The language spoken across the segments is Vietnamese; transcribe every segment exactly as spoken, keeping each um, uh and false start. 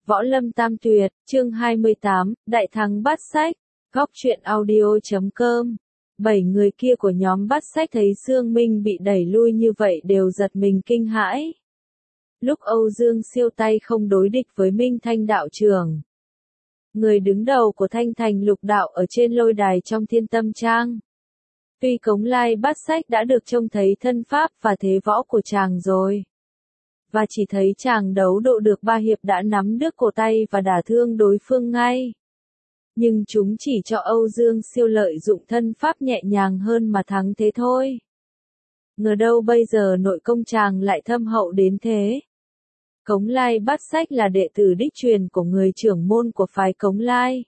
Võ Lâm Tam Tuyệt, chương hai mươi tám, Đại Thắng Bát Sách, góc truyện audio chấm com. Bảy người kia của nhóm Bát Sách thấy Sương Minh bị đẩy lui như vậy đều giật mình kinh hãi. Lúc Âu Dương Siêu tay không đối địch với Minh Thanh đạo trưởng, người đứng đầu của Thanh Thành Lục đạo ở trên lôi đài trong Thiên Tâm Trang. Tuy Cống Lai Bát Sách đã được trông thấy thân pháp và thế võ của chàng rồi, và chỉ thấy chàng đấu độ được ba hiệp đã nắm đứt cổ tay và đả thương đối phương ngay. Nhưng chúng chỉ cho Âu Dương Siêu lợi dụng thân pháp nhẹ nhàng hơn mà thắng thế thôi. Ngờ đâu bây giờ nội công chàng lại thâm hậu đến thế. Cống Lai Bát Sách là đệ tử đích truyền của người trưởng môn của phái Cống Lai.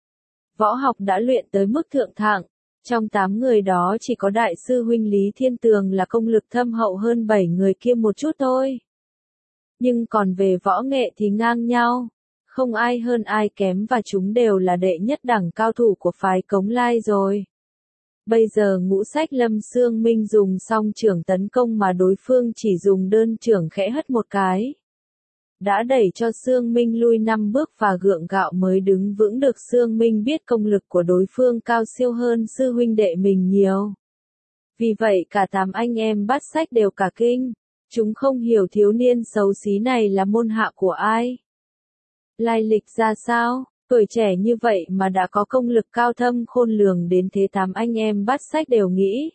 Võ học đã luyện tới mức thượng thặng. Trong tám người đó chỉ có đại sư huynh Lý Thiên Tường là công lực thâm hậu hơn bảy người kia một chút thôi. Nhưng còn về võ nghệ thì ngang nhau, không ai hơn ai kém và chúng đều là đệ nhất đẳng cao thủ của phái Cống Lai rồi. Bây giờ Ngũ Sách Lâm Sương Minh dùng song trưởng tấn công mà đối phương chỉ dùng đơn trưởng khẽ hất một cái, đã đẩy cho Sương Minh lui năm bước và gượng gạo mới đứng vững được. Sương Minh biết công lực của đối phương cao siêu hơn sư huynh đệ mình nhiều. Vì vậy cả tám anh em Bát Sách đều cả kinh. Chúng không hiểu thiếu niên xấu xí này là môn hạ của ai, lai lịch ra sao, tuổi trẻ như vậy mà đã có công lực cao thâm khôn lường đến thế. Tám anh em Bát Sách đều nghĩ,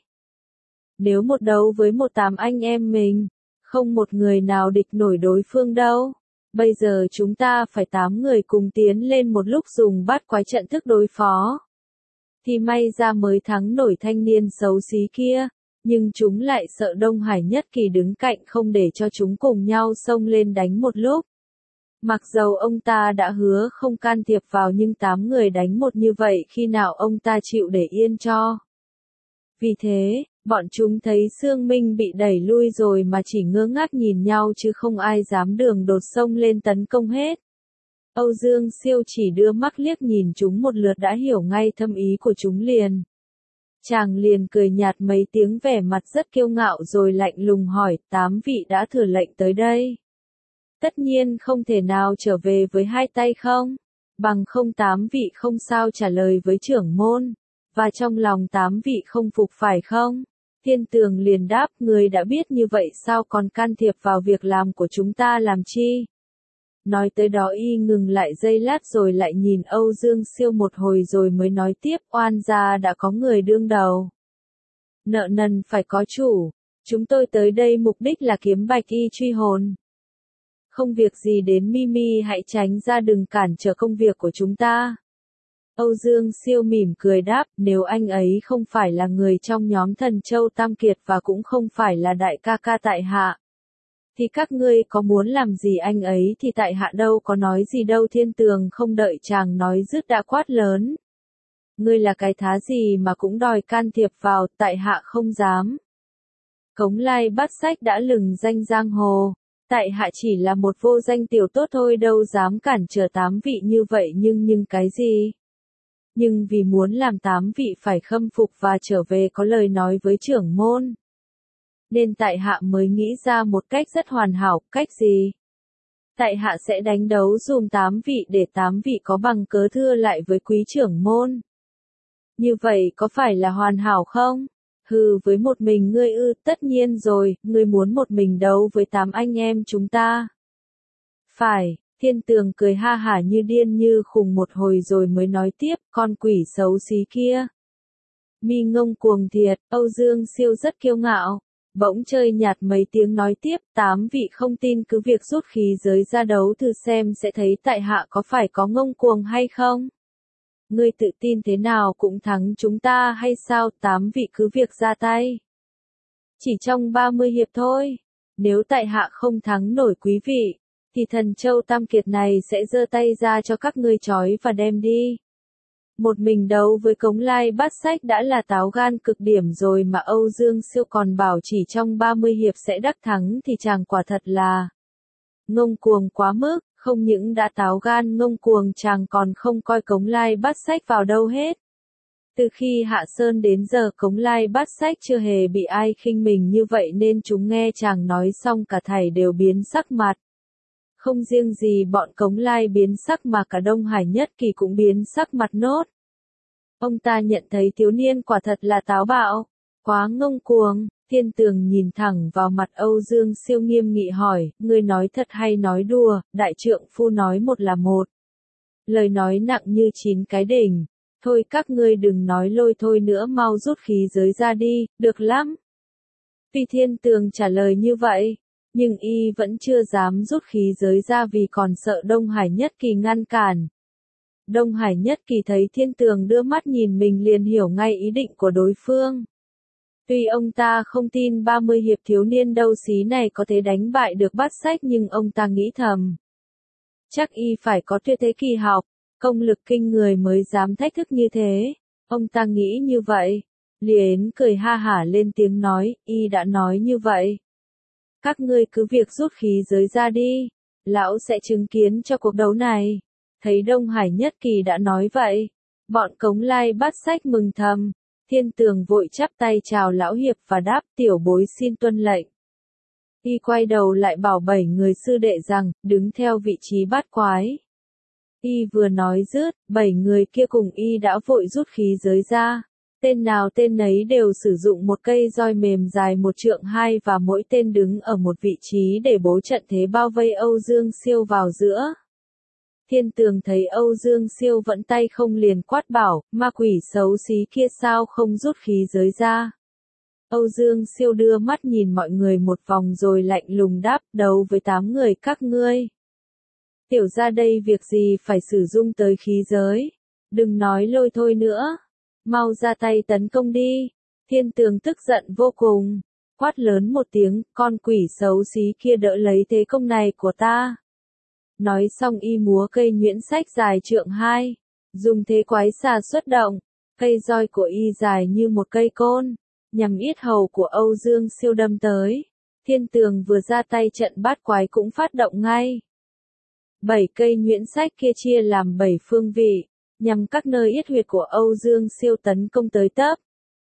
nếu một đấu với một tám anh em mình, không một người nào địch nổi đối phương đâu. Bây giờ chúng ta phải tám người cùng tiến lên một lúc dùng bát quái trận thức đối phó, thì may ra mới thắng nổi thanh niên xấu xí kia. Nhưng chúng lại sợ Đông Hải Nhất Kỳ đứng cạnh không để cho chúng cùng nhau xông lên đánh một lúc. Mặc dầu ông ta đã hứa không can thiệp vào nhưng tám người đánh một như vậy khi nào ông ta chịu để yên cho. Vì thế, bọn chúng thấy Sương Minh bị đẩy lui rồi mà chỉ ngơ ngác nhìn nhau chứ không ai dám đường đột xông lên tấn công hết. Âu Dương Siêu chỉ đưa mắt liếc nhìn chúng một lượt đã hiểu ngay thâm ý của chúng liền. Chàng liền cười nhạt mấy tiếng vẻ mặt rất kiêu ngạo rồi lạnh lùng hỏi, tám vị đã thừa lệnh tới đây. Tất nhiên không thể nào trở về với hai tay không, bằng không tám vị không sao trả lời với trưởng môn, và trong lòng tám vị không phục phải không? Thiên Tường liền đáp, người đã biết như vậy sao còn can thiệp vào việc làm của chúng ta làm chi? Nói tới đó y ngừng lại giây lát rồi lại nhìn Âu Dương Siêu một hồi rồi mới nói tiếp, oan gia đã có người đương đầu, nợ nần phải có chủ, chúng tôi tới đây mục đích là kiếm bạch y truy hồn. Không việc gì đến Mimi hãy tránh ra đừng cản trở công việc của chúng ta. Âu Dương Siêu mỉm cười đáp, nếu anh ấy không phải là người trong nhóm Thần Châu Tam Kiệt và cũng không phải là đại ca ca tại hạ, thì các ngươi có muốn làm gì anh ấy thì tại hạ đâu có nói gì đâu. Thiên Tường không đợi chàng nói dứt đã quát lớn, ngươi là cái thá gì mà cũng đòi can thiệp vào, tại hạ không dám. Cống Lai Bát Sách đã lừng danh giang hồ, tại hạ chỉ là một vô danh tiểu tốt thôi đâu dám cản trở tám vị như vậy. Nhưng nhưng cái gì? Nhưng vì muốn làm tám vị phải khâm phục và trở về có lời nói với trưởng môn, nên tại hạ mới nghĩ ra một cách rất hoàn hảo. Cách gì? Tại hạ sẽ đánh đấu dùm tám vị để tám vị có bằng cớ thưa lại với quý trưởng môn. Như vậy có phải là hoàn hảo không? Hừ, với một mình ngươi ư? Tất nhiên rồi, ngươi muốn một mình đấu với tám anh em chúng ta. Phải. Thiên Tường cười ha hả như điên như khùng một hồi rồi mới nói tiếp, con quỷ xấu xí kia. Mi ngông cuồng thiệt. Âu Dương Siêu rất kiêu ngạo, bỗng chơi nhạt mấy tiếng nói tiếp, tám vị không tin cứ việc rút khí giới ra đấu thử xem sẽ thấy tại hạ có phải có ngông cuồng hay không. Ngươi tự tin thế nào cũng thắng chúng ta hay sao? Tám vị cứ việc ra tay. Chỉ trong ba mươi hiệp thôi. Nếu tại hạ không thắng nổi quý vị, thì Thần Châu Tam Kiệt này sẽ giơ tay ra cho các ngươi trói và đem đi. Một mình đấu với Cống Lai Bát Sách đã là táo gan cực điểm rồi mà Âu Dương Siêu còn bảo chỉ trong ba mươi hiệp sẽ đắc thắng thì chàng quả thật là ngông cuồng quá mức. Không những đã táo gan ngông cuồng, chàng còn không coi Cống Lai Bát Sách vào đâu hết. Từ khi hạ sơn đến giờ Cống Lai Bát Sách chưa hề bị ai khinh mình như vậy nên chúng nghe chàng nói xong cả thảy đều biến sắc mặt. Không riêng gì bọn Cống Lai biến sắc mà cả Đông Hải Nhất Kỳ cũng biến sắc mặt nốt. Ông ta nhận thấy thiếu niên quả thật là táo bạo, quá ngông cuồng. Thiên Tường nhìn thẳng vào mặt Âu Dương Siêu nghiêm nghị hỏi, ngươi nói thật hay nói đùa? Đại trượng phu nói một là một. Lời nói nặng như chín cái đỉnh. Thôi các ngươi đừng nói lôi thôi nữa, mau rút khí giới ra đi, được lắm. Tuy Thiên Tường trả lời như vậy, nhưng y vẫn chưa dám rút khí giới ra vì còn sợ Đông Hải Nhất Kỳ ngăn cản. Đông Hải Nhất Kỳ thấy Thiên Tường đưa mắt nhìn mình liền hiểu ngay ý định của đối phương. Tuy ông ta không tin ba mươi hiệp thiếu niên đâu xí này có thể đánh bại được Bát Sách, nhưng ông ta nghĩ thầm. Chắc y phải có tuyệt thế kỳ học, công lực kinh người mới dám thách thức như thế. Ông ta nghĩ như vậy. Liền cười ha hả lên tiếng nói, y đã nói như vậy. Các ngươi cứ việc rút khí giới ra đi, lão sẽ chứng kiến cho cuộc đấu này. Thấy Đông Hải Nhất Kỳ đã nói vậy, bọn Cống Lai Bát Sách mừng thầm. Thiên Tường vội chắp tay chào lão hiệp và đáp, tiểu bối xin tuân lệnh. Y quay đầu lại bảo bảy người sư đệ rằng, đứng theo vị trí bát quái. Y vừa nói dứt, bảy người kia cùng y đã vội rút khí giới ra. Tên nào tên nấy đều sử dụng một cây roi mềm dài một trượng hai và mỗi tên đứng ở một vị trí để bố trận thế bao vây Âu Dương Siêu vào giữa. Thiên Tường thấy Âu Dương Siêu vẫn tay không liền quát bảo, ma quỷ xấu xí kia sao không rút khí giới ra. Âu Dương Siêu đưa mắt nhìn mọi người một vòng rồi lạnh lùng đáp, đấu với tám người các ngươi. Tiểu ra đây việc gì phải sử dụng tới khí giới, đừng nói lôi thôi nữa, mau ra tay tấn công đi. Thiên Tường tức giận vô cùng, quát lớn một tiếng, con quỷ xấu xí kia đỡ lấy thế công này của ta. Nói xong y múa cây nhuyễn sách dài trượng hai, dùng thế quái xà xuất động, cây roi của y dài như một cây côn, nhằm yết hầu của Âu Dương Siêu đâm tới. Thiên Tường vừa ra tay trận bát quái cũng phát động ngay. Bảy cây nhuyễn sách kia chia làm bảy phương vị, nhằm các nơi yết huyệt của Âu Dương Siêu tấn công tới tấp.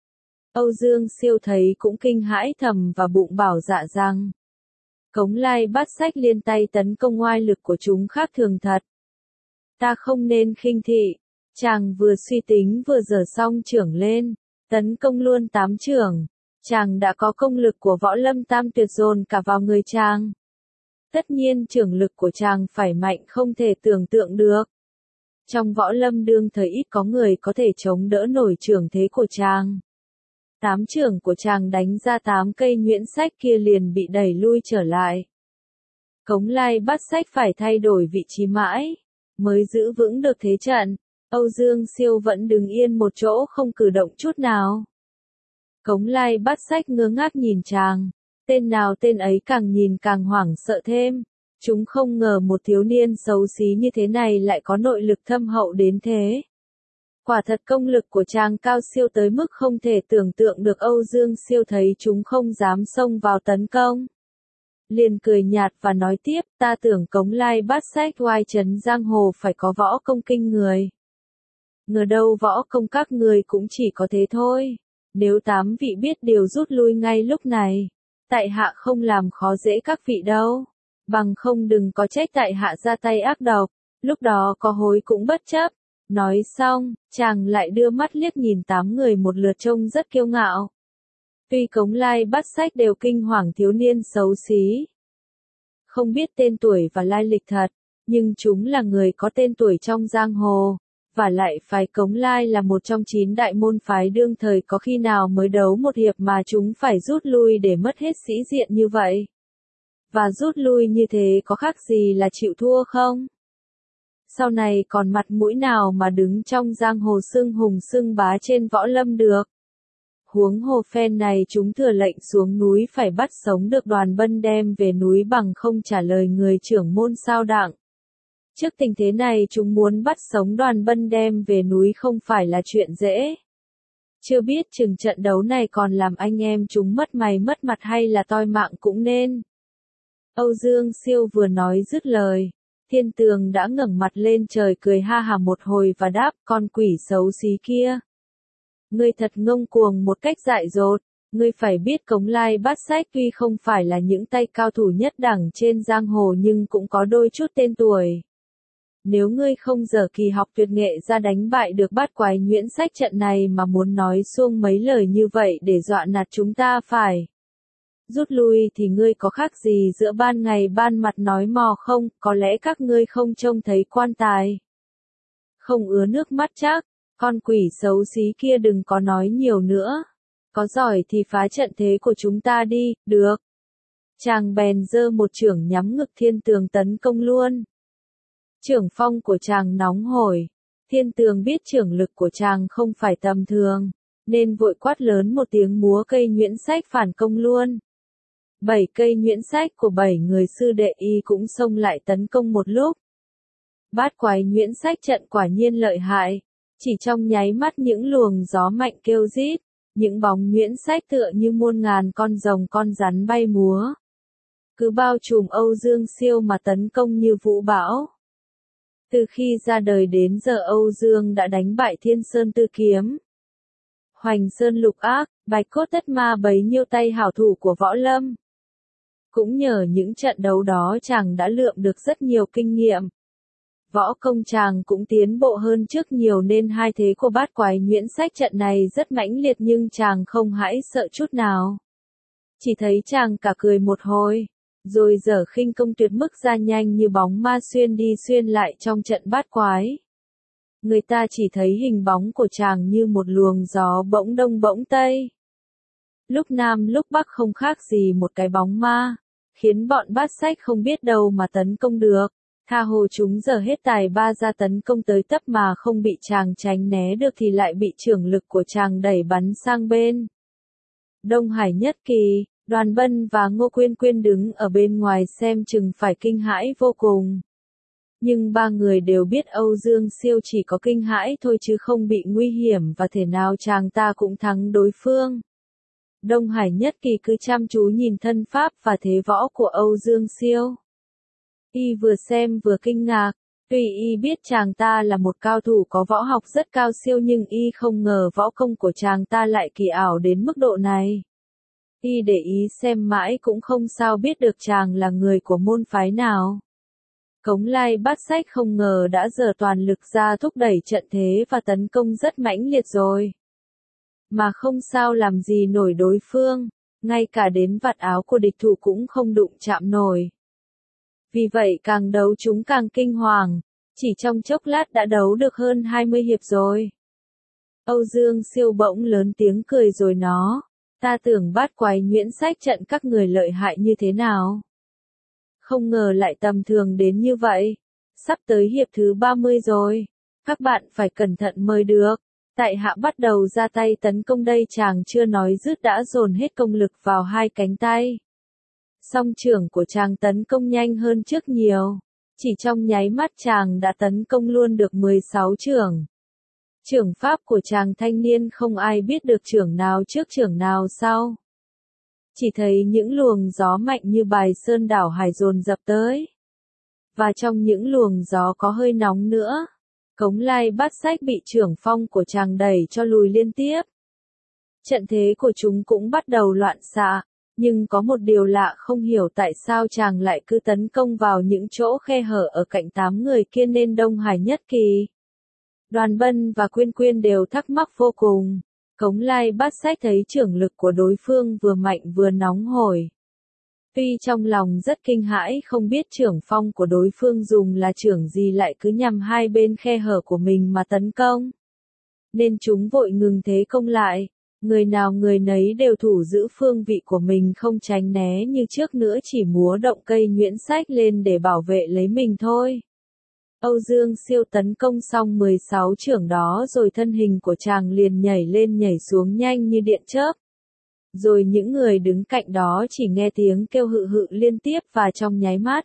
Âu Dương Siêu thấy cũng kinh hãi thầm và bụng bảo dạ rằng. Cống Lai Bát Sách liên tay tấn công oai lực của chúng khác thường thật. Ta không nên khinh thị. Chàng vừa suy tính vừa giở xong chưởng lên, tấn công luôn tám chưởng. Chàng đã có công lực của võ lâm tam tuyệt dồn cả vào người chàng. Tất nhiên chưởng lực của chàng phải mạnh không thể tưởng tượng được. Trong võ lâm đương thời ít có người có thể chống đỡ nổi chưởng thế của chàng. Tám chưởng của chàng đánh ra tám cây nhuyễn sách kia liền bị đẩy lui trở lại. Cống Lai Bát Sách phải thay đổi vị trí mãi, mới giữ vững được thế trận. Âu Dương Siêu vẫn đứng yên một chỗ không cử động chút nào. Cống Lai Bát Sách ngơ ngác nhìn chàng, tên nào tên ấy càng nhìn càng hoảng sợ thêm. Chúng không ngờ một thiếu niên xấu xí như thế này lại có nội lực thâm hậu đến thế. Quả thật công lực của chàng cao siêu tới mức không thể tưởng tượng được. Âu Dương Siêu thấy chúng không dám xông vào tấn công. Liền cười nhạt và nói tiếp, ta tưởng Cống Lai Bát Sách oai trấn giang hồ phải có võ công kinh người. Ngờ đâu võ công các người cũng chỉ có thế thôi. Nếu tám vị biết điều rút lui ngay lúc này, tại hạ không làm khó dễ các vị đâu. Bằng không đừng có trách tại hạ ra tay ác độc, lúc đó có hối cũng bất chấp. Nói xong, chàng lại đưa mắt liếc nhìn tám người một lượt trông rất kiêu ngạo. Tuy Cống Lai Bát Sách đều kinh hoàng thiếu niên xấu xí, không biết tên tuổi và lai lịch thật, nhưng chúng là người có tên tuổi trong giang hồ, và lại phái Cống Lai là một trong chín đại môn phái đương thời, có khi nào mới đấu một hiệp mà chúng phải rút lui để mất hết sĩ diện như vậy. Và rút lui như thế có khác gì là chịu thua không? Sau này còn mặt mũi nào mà đứng trong giang hồ xưng hùng xưng bá trên võ lâm được. Huống hồ phen này chúng thừa lệnh xuống núi phải bắt sống được Đoàn Bân đem về núi, bằng không trả lời người trưởng môn sao đặng. Trước tình thế này chúng muốn bắt sống Đoàn Bân đem về núi không phải là chuyện dễ. Chưa biết chừng trận đấu này còn làm anh em chúng mất mày mất mặt hay là toi mạng cũng nên. Âu Dương Siêu vừa nói dứt lời, Thiên Tường đã ngẩng mặt lên trời cười ha hả một hồi và đáp, con quỷ xấu xí kia. Ngươi thật ngông cuồng một cách dại dột, Ngươi phải biết Cống Lai Bát Sách tuy không phải là những tay cao thủ nhất đẳng trên giang hồ nhưng cũng có đôi chút tên tuổi. Nếu ngươi không dở kỳ học tuyệt nghệ ra đánh bại được bát quái nhuyễn sách trận này mà muốn nói xuông mấy lời như vậy để dọa nạt chúng ta phải rút lui thì ngươi có khác gì giữa ban ngày ban mặt nói mò không, có lẽ các ngươi không trông thấy quan tài không ứa nước mắt chắc, con quỷ xấu xí kia đừng có nói nhiều nữa. Có giỏi thì phá trận thế của chúng ta đi, được. Chàng bèn giơ một chưởng nhắm ngực Thiên Tường tấn công luôn. Chưởng phong của chàng nóng hổi. Thiên Tường biết chưởng lực của chàng không phải tầm thường, nên vội quát lớn một tiếng múa cây nhuyễn sách phản công luôn. Bảy cây nhuyễn sách của bảy người sư đệ y cũng xông lại tấn công một lúc. Bát quái nhuyễn sách trận quả nhiên lợi hại. Chỉ trong nháy mắt những luồng gió mạnh kêu rít. Những bóng nhuyễn sách tựa như muôn ngàn con rồng con rắn bay múa. Cứ bao trùm Âu Dương Siêu mà tấn công như vũ bão. Từ khi ra đời đến giờ Âu Dương đã đánh bại Thiên Sơn Tư Kiếm, Hoành Sơn Lục Ác, Bạch Cốt Tất Ma bấy nhiêu tay hảo thủ của võ lâm. Cũng nhờ những trận đấu đó chàng đã lượm được rất nhiều kinh nghiệm. Võ công chàng cũng tiến bộ hơn trước nhiều nên hai thế của bát quái nhuyễn sách trận này rất mãnh liệt nhưng chàng không hãi sợ chút nào. Chỉ thấy chàng cả cười một hồi, rồi giở khinh công tuyệt mức ra nhanh như bóng ma xuyên đi xuyên lại trong trận bát quái. Người ta chỉ thấy hình bóng của chàng như một luồng gió bỗng đông bỗng tây. Lúc nam lúc bắc không khác gì một cái bóng ma, khiến bọn bát sách không biết đâu mà tấn công được. Tha hồ chúng giờ hết tài ba ra tấn công tới tấp mà không bị chàng tránh né được thì lại bị chưởng lực của chàng đẩy bắn sang bên. Đông Hải Nhất Kỳ, Đoàn Bân và Ngô Quyên Quyên đứng ở bên ngoài xem chừng phải kinh hãi vô cùng. Nhưng ba người đều biết Âu Dương Siêu chỉ có kinh hãi thôi chứ không bị nguy hiểm và thể nào chàng ta cũng thắng đối phương. Đông Hải Nhất Kỳ cứ chăm chú nhìn thân pháp và thế võ của Âu Dương Siêu. Y vừa xem vừa kinh ngạc, tuy y biết chàng ta là một cao thủ có võ học rất cao siêu nhưng y không ngờ võ công của chàng ta lại kỳ ảo đến mức độ này. Y để ý xem mãi cũng không sao biết được chàng là người của môn phái nào. Cống Lai Bát Sách không ngờ đã giở toàn lực ra thúc đẩy trận thế và tấn công rất mãnh liệt rồi. Mà không sao làm gì nổi đối phương, ngay cả đến vạt áo của địch thủ cũng không đụng chạm nổi. Vì vậy càng đấu chúng càng kinh hoàng, chỉ trong chốc lát đã đấu được hơn hai mươi hiệp rồi. Âu Dương Siêu bỗng lớn tiếng cười rồi nó, ta tưởng bát quái nhuyễn sách trận các người lợi hại như thế nào. Không ngờ lại tầm thường đến như vậy, sắp tới hiệp thứ ba mươi rồi, các bạn phải cẩn thận mới được. Tại hạ bắt đầu ra tay tấn công đây chàng chưa nói dứt đã dồn hết công lực vào hai cánh tay. Song chưởng của chàng tấn công nhanh hơn trước nhiều. Chỉ trong nháy mắt chàng đã tấn công luôn được mười sáu chưởng. Chưởng pháp của chàng thanh niên không ai biết được chưởng nào trước chưởng nào sau. Chỉ thấy những luồng gió mạnh như bài sơn đảo hải dồn dập tới. Và trong những luồng gió có hơi nóng nữa. Cống Lai Bát Sách bị chưởng phong của chàng đẩy cho lùi liên tiếp. Trận thế của chúng cũng bắt đầu loạn xạ. Nhưng có một điều lạ không hiểu tại sao chàng lại cứ tấn công vào những chỗ khe hở ở cạnh tám người kia nên Đông Hải Nhất Kỳ. Đoàn Bân và Quyên Quyên đều thắc mắc vô cùng. Cống Lai Bát Sách thấy chưởng lực của đối phương vừa mạnh vừa nóng hổi. Tuy trong lòng rất kinh hãi không biết chưởng phong của đối phương dùng là chưởng gì lại cứ nhằm hai bên khe hở của mình mà tấn công. Nên chúng vội ngừng thế công lại. Người nào người nấy đều thủ giữ phương vị của mình không tránh né như trước nữa chỉ múa động cây nhuyễn sách lên để bảo vệ lấy mình thôi. Âu Dương Siêu tấn công xong mười sáu chưởng đó rồi thân hình của chàng liền nhảy lên nhảy xuống nhanh như điện chớp. Rồi những người đứng cạnh đó chỉ nghe tiếng kêu hự hự liên tiếp và trong nháy mắt.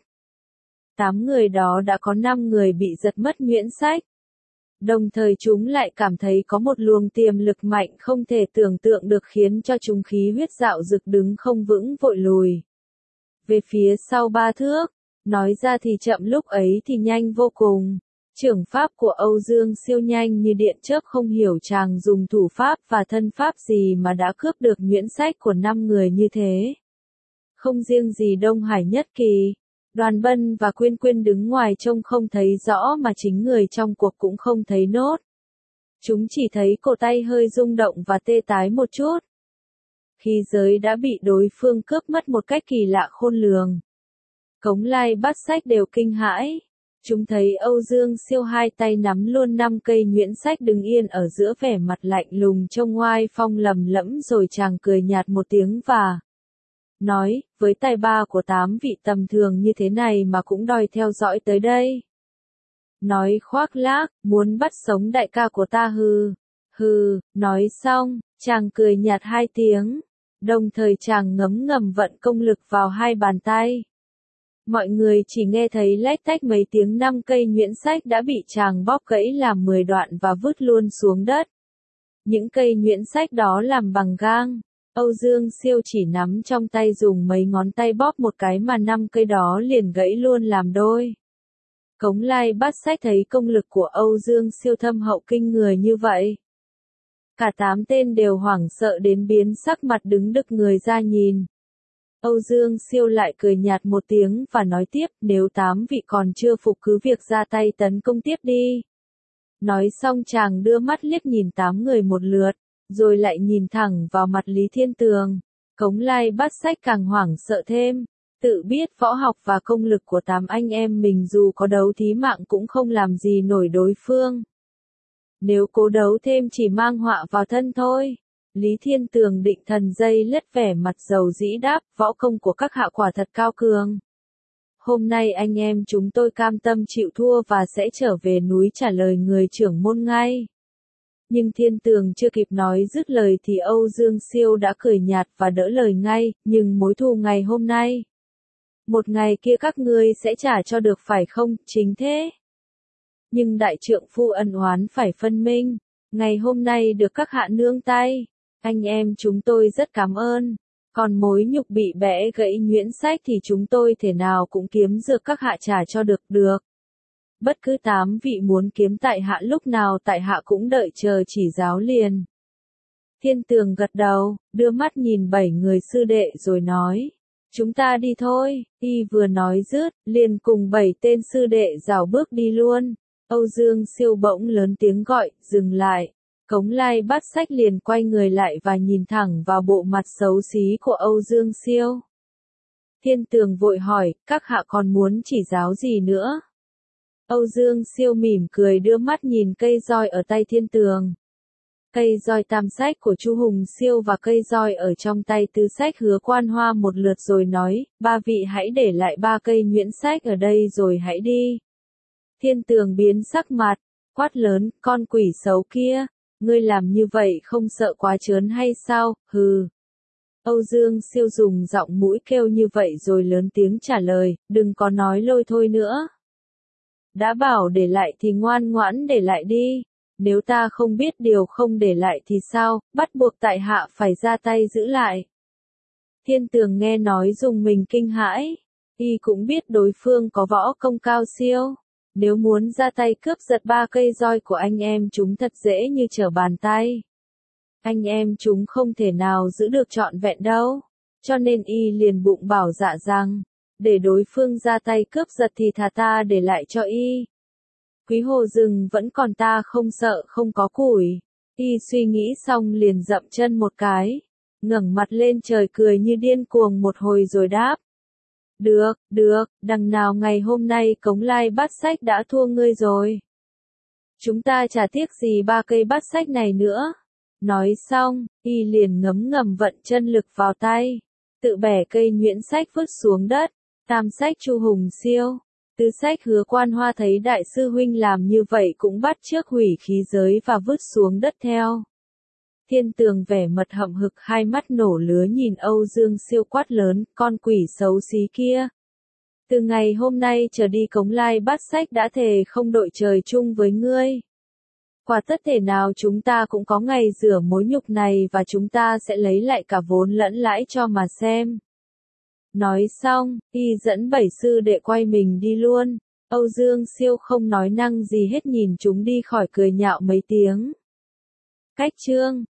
Tám người đó đã có năm người bị giật mất nhuyễn sách. Đồng thời chúng lại cảm thấy có một luồng tiềm lực mạnh không thể tưởng tượng được khiến cho chúng khí huyết dạo dực đứng không vững vội lùi về phía sau ba thước. Nói ra thì chậm lúc ấy thì nhanh vô cùng. Trưởng pháp của Âu Dương Siêu nhanh như điện chớp, không hiểu chàng dùng thủ pháp và thân pháp gì mà đã cướp được nhuyễn sách của năm người như thế. Không riêng gì Đông Hải Nhất Kỳ, Đoàn Bân và Quyên Quyên đứng ngoài trông không thấy rõ mà chính người trong cuộc cũng không thấy nốt. Chúng chỉ thấy cổ tay hơi rung động và tê tái một chút. Khí giới đã bị đối phương cướp mất một cách kỳ lạ khôn lường. Cống Lai Bát Sách đều kinh hãi. Chúng thấy Âu Dương Siêu hai tay nắm luôn năm cây nhuyễn sách đứng yên ở giữa, vẻ mặt lạnh lùng trông ngoai phong lầm lẫm, rồi chàng cười nhạt một tiếng và nói, với tài ba của tám vị tầm thường như thế này mà cũng đòi theo dõi tới đây. Nói khoác lác, muốn bắt sống đại ca của ta hừ. Hừ, nói xong, chàng cười nhạt hai tiếng. Đồng thời chàng ngấm ngầm vận công lực vào hai bàn tay. Mọi người chỉ nghe thấy lách tách mấy tiếng, năm cây nhuyễn sách đã bị chàng bóp gãy làm mười đoạn và vứt luôn xuống đất. Những cây nhuyễn sách đó làm bằng gang. Âu Dương Siêu chỉ nắm trong tay, dùng mấy ngón tay bóp một cái mà năm cây đó liền gãy luôn làm đôi. Cống Lai Bát Sách thấy công lực của Âu Dương Siêu thâm hậu kinh người như vậy. Cả tám tên đều hoảng sợ đến biến sắc mặt, đứng đực người ra nhìn. Âu Dương Siêu lại cười nhạt một tiếng và nói tiếp, nếu tám vị còn chưa phục cứ việc ra tay tấn công tiếp đi. Nói xong chàng đưa mắt liếc nhìn tám người một lượt, rồi lại nhìn thẳng vào mặt Lý Thiên Tường. Cống Lai Bát Sách càng hoảng sợ thêm, tự biết võ học và công lực của tám anh em mình dù có đấu thí mạng cũng không làm gì nổi đối phương. Nếu cố đấu thêm chỉ mang họa vào thân thôi. Lý Thiên Tường định thần dây lết, vẻ mặt dầu dĩ đáp, võ công của các hạ quả thật cao cường. Hôm nay anh em chúng tôi cam tâm chịu thua và sẽ trở về núi trả lời người trưởng môn ngay. Nhưng Thiên Tường chưa kịp nói dứt lời thì Âu Dương Siêu đã cười nhạt và đỡ lời ngay, nhưng mối thù ngày hôm nay. Một ngày kia các ngươi sẽ trả cho được phải không, chính thế. Nhưng đại trượng phu ân oán phải phân minh, ngày hôm nay được các hạ nương tay. Anh em chúng tôi rất cảm ơn, còn mối nhục bị bẽ gãy nhuyễn sách thì chúng tôi thể nào cũng kiếm dược các hạ trả cho được được. Bất cứ tám vị muốn kiếm tại hạ lúc nào tại hạ cũng đợi chờ chỉ giáo liền. Thiên Tường gật đầu, đưa mắt nhìn bảy người sư đệ rồi nói, chúng ta đi thôi. Y vừa nói dứt, liền cùng bảy tên sư đệ rảo bước đi luôn. Âu Dương Siêu bỗng lớn tiếng gọi, dừng lại. Cống Lai Bát Sách liền quay người lại và nhìn thẳng vào bộ mặt xấu xí của Âu Dương Siêu. Thiên Tường vội hỏi, các hạ còn muốn chỉ giáo gì nữa? Âu Dương Siêu mỉm cười đưa mắt nhìn cây roi ở tay Thiên Tường. Cây roi tam sách của Chu Hùng Siêu và cây roi ở trong tay tứ sách Hứa Quan Hoa một lượt rồi nói, ba vị hãy để lại ba cây nhuyễn sách ở đây rồi hãy đi. Thiên Tường biến sắc mặt, quát lớn, con quỷ xấu kia. Ngươi làm như vậy không sợ quá trớn hay sao, hừ. Âu Dương Siêu dùng giọng mũi kêu như vậy rồi lớn tiếng trả lời, đừng có nói lôi thôi nữa. Đã bảo để lại thì ngoan ngoãn để lại đi, nếu ta không biết điều không để lại thì sao, bắt buộc tại hạ phải ra tay giữ lại. Thiên Tường nghe nói dùng mình kinh hãi, y cũng biết đối phương có võ công cao siêu. Nếu muốn ra tay cướp giật ba cây roi của anh em chúng thật dễ như trở bàn tay. Anh em chúng không thể nào giữ được trọn vẹn đâu. Cho nên y liền bụng bảo dạ rằng, để đối phương ra tay cướp giật thì thà ta để lại cho y. Quý hồ rừng vẫn còn ta không sợ không có củi. Y suy nghĩ xong liền dậm chân một cái, ngẩng mặt lên trời cười như điên cuồng một hồi rồi đáp. Được, được, đằng nào ngày hôm nay Cống Lai Bát Sách đã thua ngươi rồi. Chúng ta chả tiếc gì ba cây bát sách này nữa. Nói xong, y liền ngấm ngầm vận chân lực vào tay, tự bẻ cây nhuyễn sách vứt xuống đất. Tam sách Chu Hùng Siêu, tứ sách Hứa Quan Hoa thấy đại sư huynh làm như vậy cũng bắt chước hủy khí giới và vứt xuống đất theo. Thiên Tường vẻ mật hậm hực, hai mắt nổ lứa nhìn Âu Dương Siêu quát lớn, con quỷ xấu xí kia. Từ ngày hôm nay trở đi Cống Lai Bát Sách đã thề không đội trời chung với ngươi. Quả tất thể nào chúng ta cũng có ngày rửa mối nhục này và chúng ta sẽ lấy lại cả vốn lẫn lãi cho mà xem. Nói xong, y dẫn bảy sư đệ quay mình đi luôn. Âu Dương Siêu không nói năng gì hết nhìn chúng đi khỏi cười nhạo mấy tiếng. Cách chương